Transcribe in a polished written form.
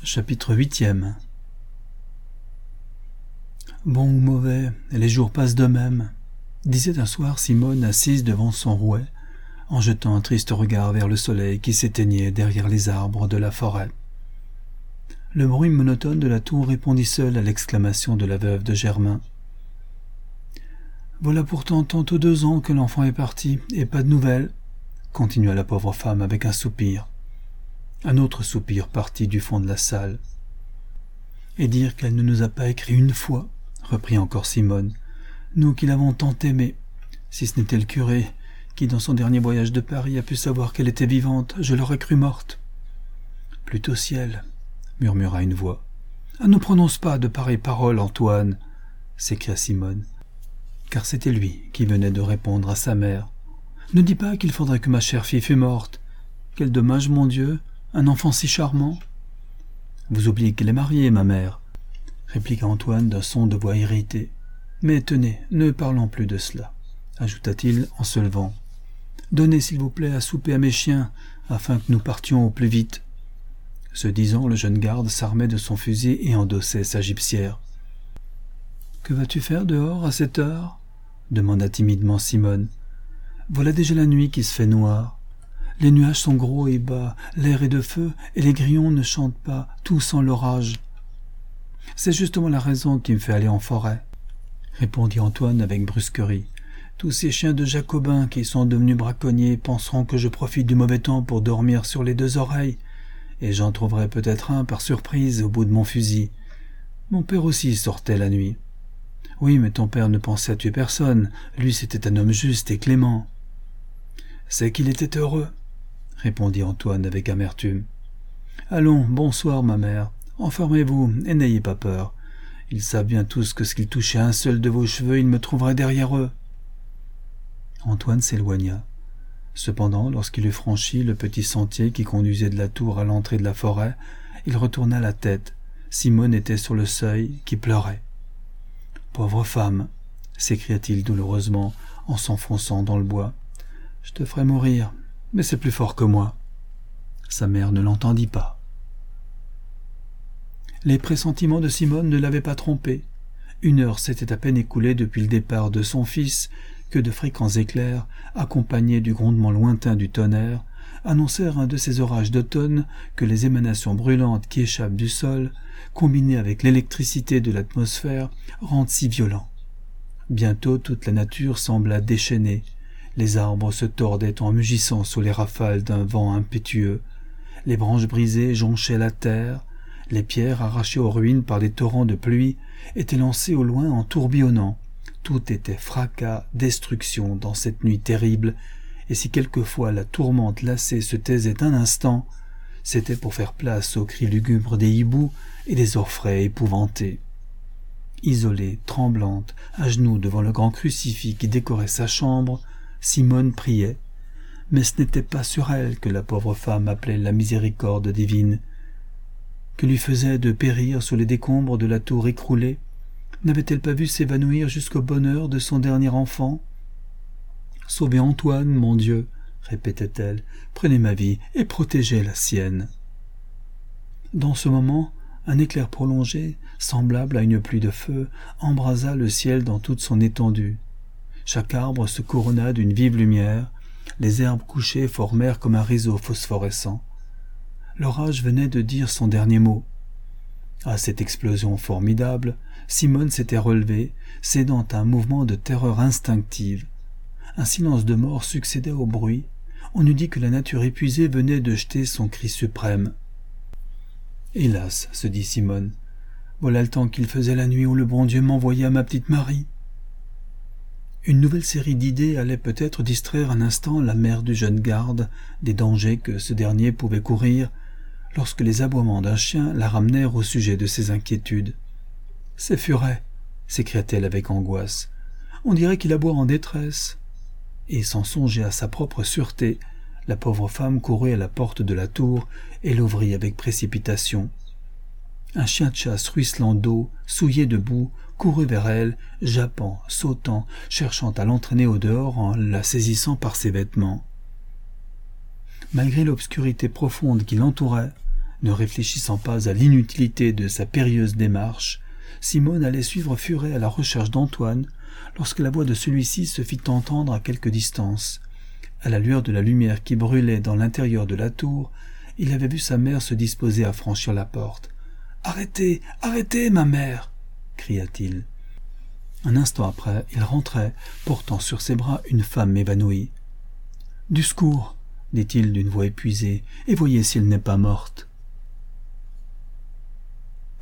Chapitre 8e. Bon ou mauvais, les jours passent de même, disait un soir Simone assise devant son rouet, en jetant un triste regard vers le soleil qui s'éteignait derrière les arbres de la forêt. Le bruit monotone de la tour répondit seul à l'exclamation de la veuve de Germain. « Voilà pourtant tantôt 2 ans que l'enfant est parti, et pas de nouvelles, » continua la pauvre femme avec un soupir. Un autre soupir partit du fond de la salle. « Et dire qu'elle ne nous a pas écrit une fois, » reprit encore Simone, « nous qui l'avons tant aimée. Si ce n'était le curé, qui dans son dernier voyage de Paris a pu savoir qu'elle était vivante, je l'aurais crue morte. »« Plutôt ciel, » murmura une voix. « Ah, ne prononce pas de pareilles paroles, Antoine, » s'écria Simone, car c'était lui qui venait de répondre à sa mère. « Ne dis pas qu'il faudrait que ma chère fille fût morte. Quel dommage, mon Dieu, un enfant si charmant. »« Vous oubliez qu'elle est mariée, ma mère, » répliqua Antoine d'un son de voix irritée. « Mais tenez, ne parlons plus de cela, » ajouta-t-il en se levant. « Donnez, s'il vous plaît, à souper à mes chiens, afin que nous partions au plus vite. » Ce disant, le jeune garde s'armait de son fusil et endossait sa gibecière. « Que vas-tu faire dehors à cette heure ?» demanda timidement Simone. « Voilà déjà la nuit qui se fait noire. Les nuages sont gros et bas, l'air est de feu, et les grillons ne chantent pas, tout sent l'orage. »« C'est justement la raison qui me fait aller en forêt, » répondit Antoine avec brusquerie. « Tous ces chiens de jacobins qui sont devenus braconniers penseront que je profite du mauvais temps pour dormir sur les 2 oreilles, et j'en trouverai peut-être un par surprise au bout de mon fusil. Mon père aussi sortait la nuit. »« Oui, mais ton père ne pensait à tuer personne, lui c'était un homme juste et clément. »« C'est qu'il était heureux, » répondit Antoine avec amertume. « Allons, bonsoir ma mère, enfermez-vous et n'ayez pas peur. Ils savent bien tous que s'ils touchaient un seul de vos cheveux, ils me trouveraient derrière eux. » Antoine s'éloigna. Cependant, lorsqu'il eut franchi le petit sentier qui conduisait de la tour à l'entrée de la forêt, il retourna la tête. Simone était sur le seuil, qui pleurait. « Pauvre femme !» s'écria-t-il douloureusement en s'enfonçant dans le bois. « Je te ferai mourir, mais c'est plus fort que moi. » Sa mère ne l'entendit pas. Les pressentiments de Simone ne l'avaient pas trompé. 1 heure s'était à peine écoulée depuis le départ de son fils que de fréquents éclairs, accompagnés du grondement lointain du tonnerre, annoncèrent un de ces orages d'automne que les émanations brûlantes qui échappent du sol, combinées avec l'électricité de l'atmosphère, rendent si violents. Bientôt toute la nature sembla déchaînée. Les arbres se tordaient en mugissant sous les rafales d'un vent impétueux. Les branches brisées jonchaient la terre. Les pierres arrachées aux ruines par des torrents de pluie étaient lancées au loin en tourbillonnant. Tout était fracas, destruction dans cette nuit terrible, et si quelquefois la tourmente lassée se taisait un instant, c'était pour faire place aux cris lugubres des hiboux et des orfraies épouvantés. Isolée, tremblante, à genoux devant le grand crucifix qui décorait sa chambre, Simone priait, mais ce n'était pas sur elle que la pauvre femme appelait la miséricorde divine. Que lui faisait de périr sous les décombres de la tour écroulée? N'avait-elle pas vu s'évanouir jusqu'au bonheur de son dernier enfant? « Sauvez Antoine, mon Dieu !» répétait-elle. « Prenez ma vie et protégez la sienne. » Dans ce moment, un éclair prolongé, semblable à une pluie de feu, embrasa le ciel dans toute son étendue. Chaque arbre se couronna d'une vive lumière, les herbes couchées formèrent comme un réseau phosphorescent. L'orage venait de dire son dernier mot. À cette explosion formidable, Simone s'était relevée, cédant à un mouvement de terreur instinctive. Un silence de mort succédait au bruit. On eût dit que la nature épuisée venait de jeter son cri suprême. « Hélas, se dit Simone, voilà le temps qu'il faisait la nuit où le bon Dieu m'envoyait à ma petite Marie. » Une nouvelle série d'idées allait peut-être distraire un instant la mère du jeune garde des dangers que ce dernier pouvait courir, lorsque les aboiements d'un chien la ramenèrent au sujet de ses inquiétudes. « C'est Furet !» s'écria-t-elle avec angoisse. « On dirait qu'il aboie en détresse. » Et sans songer à sa propre sûreté, la pauvre femme courut à la porte de la tour et l'ouvrit avec précipitation. Un chien de chasse ruisselant d'eau, souillé de boue, courut vers elle, jappant, sautant, cherchant à l'entraîner au dehors en la saisissant par ses vêtements. Malgré l'obscurité profonde qui l'entourait, Ne réfléchissant pas à l'inutilité de sa périlleuse démarche, Simone allait suivre Furet à la recherche d'Antoine, lorsque la voix de celui-ci se fit entendre à quelque distance. À la lueur de la lumière qui brûlait dans l'intérieur de la tour, il avait vu sa mère se disposer à franchir la porte. « Arrêtez, arrêtez, ma mère !» cria-t-il. Un instant après, il rentrait, portant sur ses bras une femme évanouie. « Du secours !» dit-il d'une voix épuisée, « et voyez si elle n'est pas morte. »